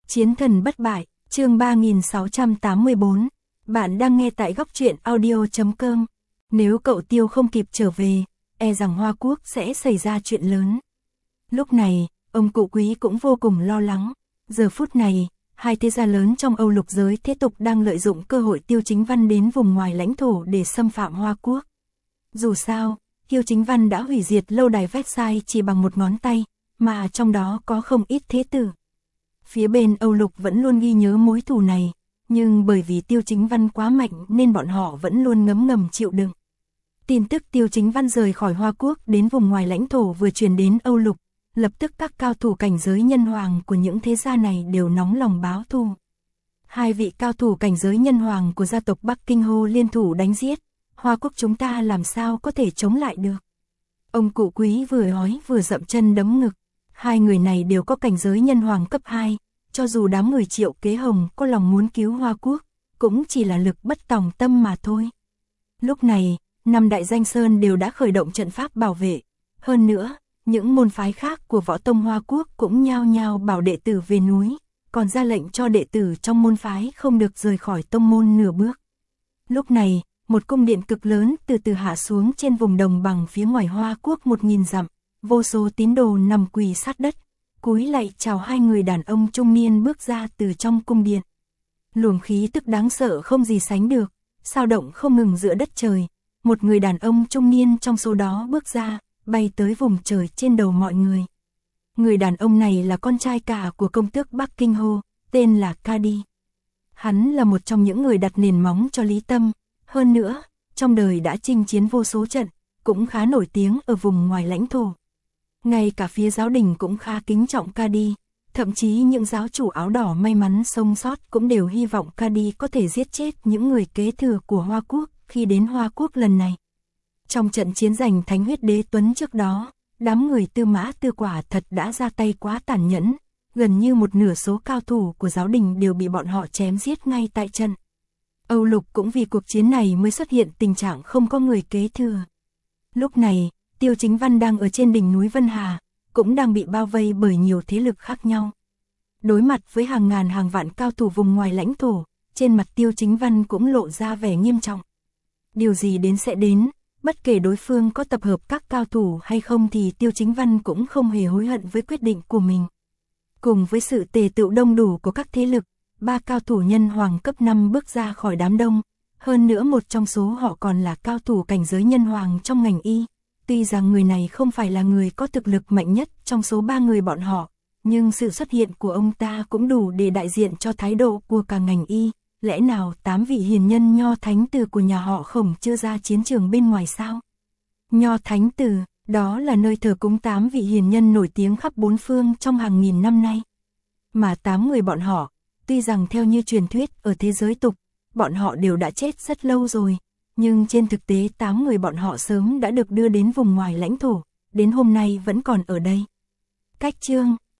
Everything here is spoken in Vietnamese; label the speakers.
Speaker 1: Chiến thần bất bại, chương 3684. Bạn đang nghe tại góc truyện audio.com. Nếu cậu Tiêu không kịp trở về, e rằng Hoa Quốc sẽ xảy ra chuyện lớn. Lúc này, ông cụ Quý cũng vô cùng lo lắng. Giờ phút này, hai thế gia lớn trong Âu Lục giới thế tục đang lợi dụng cơ hội Tiêu Chính Văn đến vùng ngoài lãnh thổ để xâm phạm Hoa Quốc. Dù sao, Tiêu Chính Văn đã hủy diệt lâu đài Versailles chỉ bằng một ngón tay, mà trong đó có không ít thế tử. Phía bên Âu Lục vẫn luôn ghi nhớ mối thù này, nhưng bởi vì Tiêu Chính Văn quá mạnh nên bọn họ vẫn luôn ngấm ngầm chịu đựng. Tin tức Tiêu Chính Văn rời khỏi Hoa Quốc đến vùng ngoài lãnh thổ vừa truyền đến Âu Lục, lập tức các cao thủ cảnh giới nhân hoàng của những thế gia này đều nóng lòng báo thù. Hai vị cao thủ cảnh giới nhân hoàng của gia tộc Bắc Kinh Hô liên thủ đánh giết, Hoa Quốc chúng ta làm sao có thể chống lại được. Ông cụ Quý vừa nói vừa dậm chân đấm ngực. Hai người này đều có cảnh giới nhân hoàng cấp 2, cho dù đám người Triệu Kế Hồng có lòng muốn cứu Hoa Quốc, cũng chỉ là lực bất tòng tâm mà thôi. Lúc này, 5 đại danh sơn đều đã khởi động trận pháp bảo vệ. Hơn nữa, những môn phái khác của võ tông Hoa Quốc cũng nhao nhao bảo đệ tử về núi, còn ra lệnh cho đệ tử trong môn phái không được rời khỏi tông môn nửa bước. Lúc này, một cung điện cực lớn từ từ hạ xuống trên vùng đồng bằng phía ngoài Hoa Quốc 1000 dặm. Vô số tín đồ nằm quỳ sát đất, cúi lạy chào hai người đàn ông trung niên bước ra từ trong cung điện. Luồng khí tức đáng sợ không gì sánh được, sao động không ngừng giữa đất trời. Một người đàn ông trung niên trong số đó bước ra, bay tới vùng trời trên đầu mọi người. Người đàn ông này là con trai cả của công tước Bắc Kinh Hô, tên là Cady. Hắn là một trong những người đặt nền móng cho Lý Tâm, hơn nữa, trong đời đã chinh chiến vô số trận, cũng khá nổi tiếng ở vùng ngoài lãnh thổ. Ngay cả phía giáo đình cũng khá kính trọng Cady, thậm chí những giáo chủ áo đỏ may mắn sống sót cũng đều hy vọng Cady có thể giết chết những người kế thừa của Hoa Quốc khi đến Hoa Quốc lần này. Trong trận chiến giành Thánh Huyết Đế Tuấn trước đó, đám người Tư Mã Tư Quả thật đã ra tay quá tàn nhẫn, gần như một nửa số cao thủ của giáo đình đều bị bọn họ chém giết ngay tại trận. Âu Lục cũng vì cuộc chiến này mới xuất hiện tình trạng không có người kế thừa. Lúc này, Tiêu Chính Văn đang ở trên đỉnh núi Vân Hà, cũng đang bị bao vây bởi nhiều thế lực khác nhau. Đối mặt với hàng ngàn hàng vạn cao thủ vùng ngoài lãnh thổ, trên mặt Tiêu Chính Văn cũng lộ ra vẻ nghiêm trọng. Điều gì đến sẽ đến, bất kể đối phương có tập hợp các cao thủ hay không thì Tiêu Chính Văn cũng không hề hối hận với quyết định của mình. Cùng với sự tề tựu đông đủ của các thế lực, 3 cao thủ nhân hoàng cấp 5 bước ra khỏi đám đông, hơn nữa một trong số họ còn là cao thủ cảnh giới nhân hoàng trong ngành y. Tuy rằng người này không phải là người có thực lực mạnh nhất trong số 3 người bọn họ, nhưng sự xuất hiện của ông ta cũng đủ để đại diện cho thái độ của cả ngành y. Lẽ nào 8 vị hiền nhân Nho Thánh Tử của nhà họ Khổng chưa ra chiến trường bên ngoài sao? Nho Thánh Tử, đó là nơi thờ cúng 8 vị hiền nhân nổi tiếng khắp bốn phương trong hàng nghìn năm nay. Mà 8 người bọn họ, tuy rằng theo như truyền thuyết ở thế giới tục, bọn họ đều đã chết rất lâu rồi. Nhưng trên thực tế 8 người bọn họ sớm đã được đưa đến vùng ngoài lãnh thổ, đến hôm nay vẫn còn ở đây. Cách chương